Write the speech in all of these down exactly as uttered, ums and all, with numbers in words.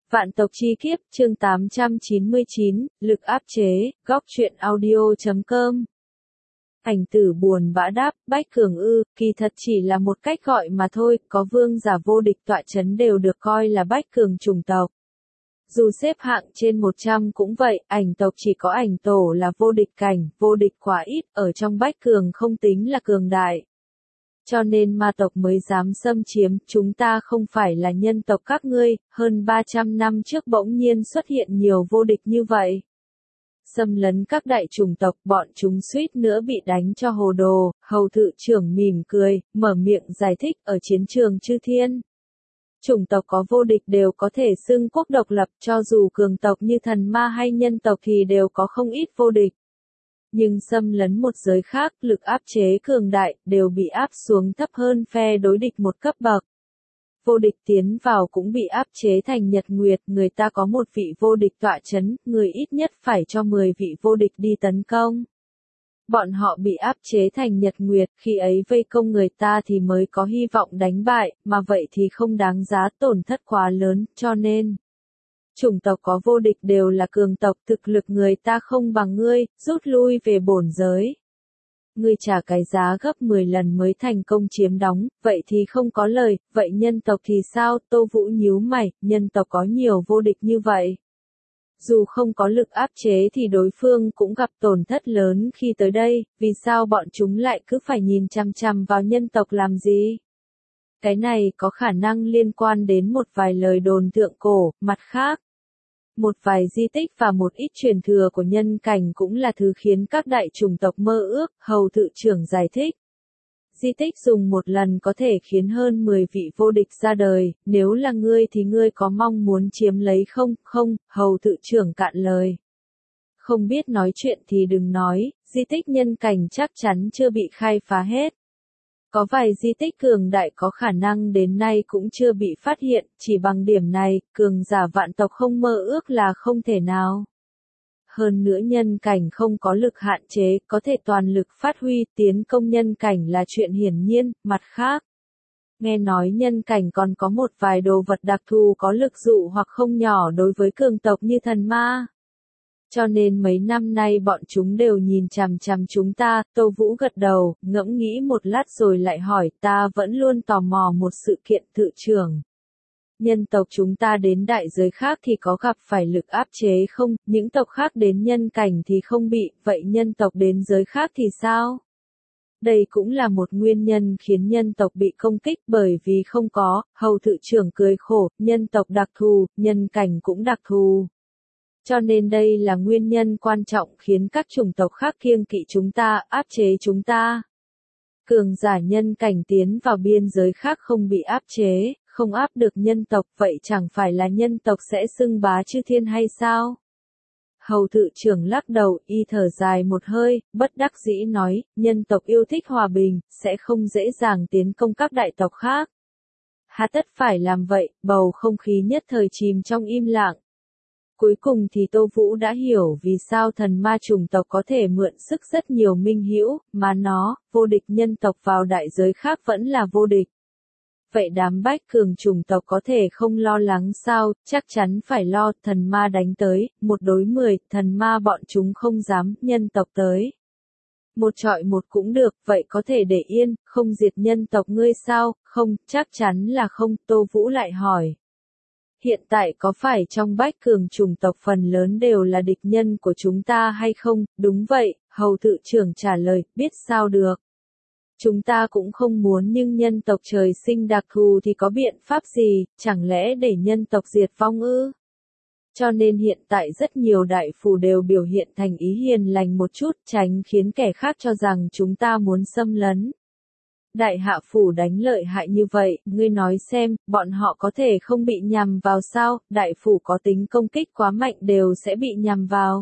Vạn tộc chi kiếp, chương tám trăm chín mươi chín, lực áp chế, góc truyện audio chấm com. Ảnh tử buồn bã đáp, Bách Cường ư, kỳ thật chỉ là một cách gọi mà thôi, có vương giả vô địch tọa chấn đều được coi là Bách Cường chủng tộc. Dù xếp hạng trên một trăm cũng vậy, ảnh tộc chỉ có ảnh tổ là vô địch cảnh, vô địch quá ít, ở trong Bách Cường không tính là cường đại. Cho nên ma tộc mới dám xâm chiếm, chúng ta không phải là nhân tộc các ngươi, hơn ba trăm năm trước bỗng nhiên xuất hiện nhiều vô địch như vậy. Xâm lấn các đại chủng tộc, bọn chúng suýt nữa bị đánh cho hồ đồ, hầu thự trưởng mỉm cười, mở miệng giải thích ở chiến trường chư thiên. Chủng tộc có vô địch đều có thể xưng quốc độc lập, cho dù cường tộc như thần ma hay nhân tộc thì đều có không ít vô địch. Nhưng xâm lấn một giới khác, lực áp chế cường đại, đều bị áp xuống thấp hơn phe đối địch một cấp bậc. Vô địch tiến vào cũng bị áp chế thành nhật nguyệt, người ta có một vị vô địch tọa chấn, người ít nhất phải cho mười vị vô địch đi tấn công. Bọn họ bị áp chế thành nhật nguyệt, khi ấy vây công người ta thì mới có hy vọng đánh bại, mà vậy thì không đáng giá tổn thất quá lớn, cho nên chủng tộc có vô địch đều là cường tộc, thực lực người ta không bằng ngươi, rút lui về bổn giới. Ngươi trả cái giá gấp mười lần mới thành công chiếm đóng, vậy thì không có lời, vậy nhân tộc thì sao? Tô Vũ nhíu mày, nhân tộc có nhiều vô địch như vậy. Dù không có lực áp chế thì đối phương cũng gặp tổn thất lớn khi tới đây, vì sao bọn chúng lại cứ phải nhìn chằm chằm vào nhân tộc làm gì? Cái này có khả năng liên quan đến một vài lời đồn thượng cổ, mặt khác. Một vài di tích và một ít truyền thừa của nhân cảnh cũng là thứ khiến các đại chủng tộc mơ ước, hầu thự trưởng giải thích. Di tích dùng một lần có thể khiến hơn mười vị vô địch ra đời, nếu là ngươi thì ngươi có mong muốn chiếm lấy không? Không, hầu thự trưởng cạn lời. Không biết nói chuyện thì đừng nói, di tích nhân cảnh chắc chắn chưa bị khai phá hết. Có vài di tích cường đại có khả năng đến nay cũng chưa bị phát hiện, chỉ bằng điểm này, cường giả vạn tộc không mơ ước là không thể nào. Hơn nữa nhân cảnh không có lực hạn chế, có thể toàn lực phát huy, tiến công nhân cảnh là chuyện hiển nhiên, mặt khác. Nghe nói nhân cảnh còn có một vài đồ vật đặc thù có lực dụ hoặc không nhỏ đối với cường tộc như thần ma. Cho nên mấy năm nay bọn chúng đều nhìn chằm chằm chúng ta, Tô Vũ gật đầu, ngẫm nghĩ một lát rồi lại hỏi, ta vẫn luôn tò mò một sự kiện thự trưởng. Nhân tộc chúng ta đến đại giới khác thì có gặp phải lực áp chế không, những tộc khác đến nhân cảnh thì không bị, vậy nhân tộc đến giới khác thì sao? Đây cũng là một nguyên nhân khiến nhân tộc bị công kích bởi vì không có, hầu thự trưởng cười khổ, nhân tộc đặc thù, nhân cảnh cũng đặc thù. Cho nên đây là nguyên nhân quan trọng khiến các chủng tộc khác kiêng kỵ chúng ta, áp chế chúng ta. Cường giả nhân cảnh tiến vào biên giới khác không bị áp chế, không áp được nhân tộc, vậy chẳng phải là nhân tộc sẽ xưng bá chư thiên hay sao? Hầu thự trưởng lắc đầu, y thở dài một hơi, bất đắc dĩ nói, nhân tộc yêu thích hòa bình, sẽ không dễ dàng tiến công các đại tộc khác. Hà tất phải làm vậy, bầu không khí nhất thời chìm trong im lặng. Cuối cùng thì Tô Vũ đã hiểu vì sao thần ma chủng tộc có thể mượn sức rất nhiều minh hữu, mà nó, vô địch nhân tộc vào đại giới khác vẫn là vô địch. Vậy đám Bách Cường chủng tộc có thể không lo lắng sao, chắc chắn phải lo, thần ma đánh tới, một đối mười, thần ma bọn chúng không dám, nhân tộc tới. Một trọi một cũng được, vậy có thể để yên, không diệt nhân tộc ngươi sao, không, chắc chắn là không, Tô Vũ lại hỏi. Hiện tại có phải trong Bách Cường chủng tộc phần lớn đều là địch nhân của chúng ta hay không? Đúng vậy, hầu thự trưởng trả lời, biết sao được. Chúng ta cũng không muốn nhưng nhân tộc trời sinh đặc thù thì có biện pháp gì, chẳng lẽ để nhân tộc diệt vong ư? Cho nên hiện tại rất nhiều đại phù đều biểu hiện thành ý hiền lành một chút, tránh khiến kẻ khác cho rằng chúng ta muốn xâm lấn. Đại hạ phủ đánh lợi hại như vậy, ngươi nói xem, bọn họ có thể không bị nhằm vào sao, đại phủ có tính công kích quá mạnh đều sẽ bị nhằm vào.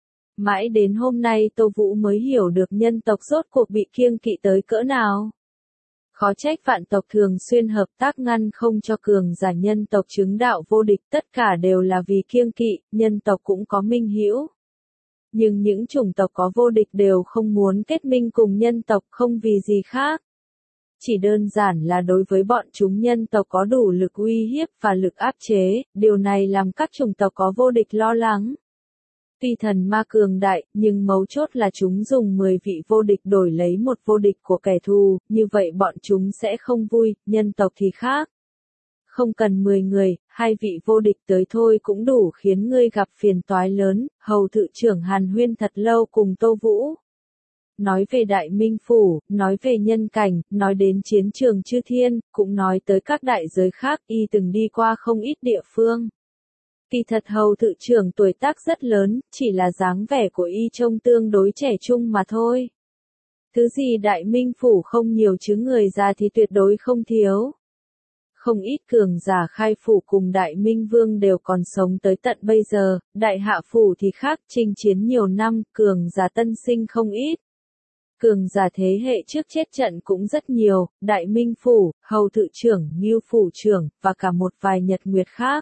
Mãi đến hôm nay Tô Vũ mới hiểu được nhân tộc rốt cuộc bị kiêng kỵ tới cỡ nào. Khó trách vạn tộc thường xuyên hợp tác ngăn không cho cường giả nhân tộc chứng đạo vô địch, tất cả đều là vì kiêng kỵ, nhân tộc cũng có minh hữu. Nhưng những chủng tộc có vô địch đều không muốn kết minh cùng nhân tộc không vì gì khác. Chỉ đơn giản là đối với bọn chúng nhân tộc có đủ lực uy hiếp và lực áp chế, điều này làm các chủng tộc có vô địch lo lắng. Tuy thần ma cường đại, nhưng mấu chốt là chúng dùng mười vị vô địch đổi lấy một vô địch của kẻ thù, như vậy bọn chúng sẽ không vui, nhân tộc thì khác. Không cần mười người, hai vị vô địch tới thôi cũng đủ khiến ngươi gặp phiền toái lớn, hầu thự trưởng hàn huyên thật lâu cùng Tô Vũ. Nói về Đại Minh Phủ, nói về nhân cảnh, nói đến chiến trường chư thiên, cũng nói tới các đại giới khác, y từng đi qua không ít địa phương. Kỳ thật hầu thự trưởng tuổi tác rất lớn, chỉ là dáng vẻ của y trông tương đối trẻ trung mà thôi. Thứ gì Đại Minh Phủ không nhiều chứ người già thì tuyệt đối không thiếu. Không ít cường giả khai phủ cùng Đại Minh Vương đều còn sống tới tận bây giờ, Đại Hạ Phủ thì khác, chinh chiến nhiều năm, cường giả tân sinh không ít. Cường giả thế hệ trước chết trận cũng rất nhiều, Đại Minh Phủ, hầu thự trưởng, Ngưu Phủ trưởng, và cả một vài nhật nguyệt khác.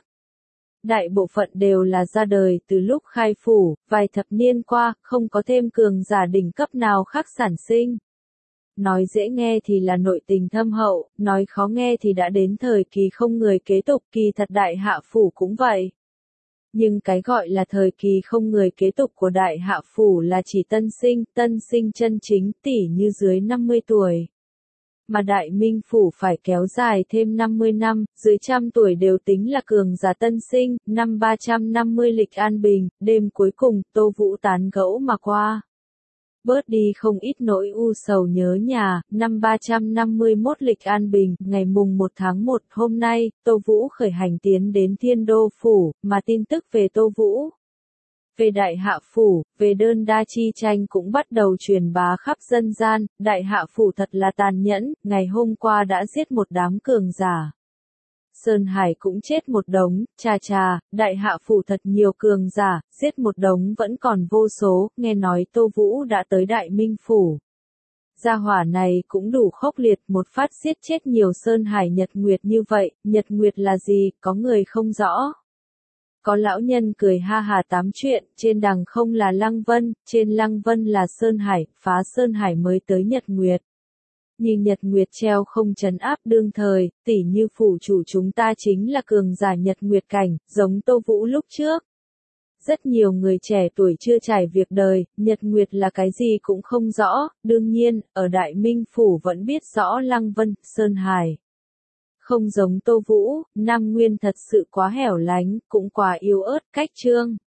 Đại bộ phận đều là ra đời từ lúc khai phủ, vài thập niên qua, không có thêm cường giả đỉnh cấp nào khác sản sinh. Nói dễ nghe thì là nội tình thâm hậu, nói khó nghe thì đã đến thời kỳ không người kế tục, kỳ thật Đại Hạ Phủ cũng vậy. Nhưng cái gọi là thời kỳ không người kế tục của Đại Hạ Phủ là chỉ tân sinh, tân sinh chân chính, tỉ như dưới năm mươi tuổi. Mà Đại Minh Phủ phải kéo dài thêm năm mươi năm, dưới trăm tuổi đều tính là cường giả tân sinh, năm ba trăm năm mươi lịch an bình, đêm cuối cùng, Tô Vũ tán gẫu mà qua. Bớt đi không ít nỗi u sầu nhớ nhà, năm ba trăm năm mươi mốt lịch an bình, ngày mùng một tháng một hôm nay, Tô Vũ khởi hành tiến đến Thiên Đô Phủ, mà tin tức về Tô Vũ. Về Đại Hạ Phủ, về đơn đa chi tranh cũng bắt đầu truyền bá khắp dân gian, Đại Hạ Phủ thật là tàn nhẫn, ngày hôm qua đã giết một đám cường giả. Sơn Hải cũng chết một đống, chà chà, Đại Hạ Phủ thật nhiều cường giả, giết một đống vẫn còn vô số, nghe nói Tô Vũ đã tới Đại Minh Phủ. Gia hỏa này cũng đủ khốc liệt, một phát giết chết nhiều Sơn Hải Nhật Nguyệt như vậy, Nhật Nguyệt là gì, có người không rõ. Có lão nhân cười ha hà tám chuyện, trên đằng không là Lăng Vân, trên Lăng Vân là Sơn Hải, phá Sơn Hải mới tới Nhật Nguyệt. Nhưng Nhật Nguyệt treo không trấn áp đương thời, tỉ như phủ chủ chúng ta chính là cường giả Nhật Nguyệt cảnh, giống Tô Vũ lúc trước. Rất nhiều người trẻ tuổi chưa trải việc đời, Nhật Nguyệt là cái gì cũng không rõ, đương nhiên, ở Đại Minh Phủ vẫn biết rõ Lăng Vân, Sơn Hải. Không giống Tô Vũ, Nam Nguyên thật sự quá hẻo lánh, cũng quá yếu ớt, cách trương.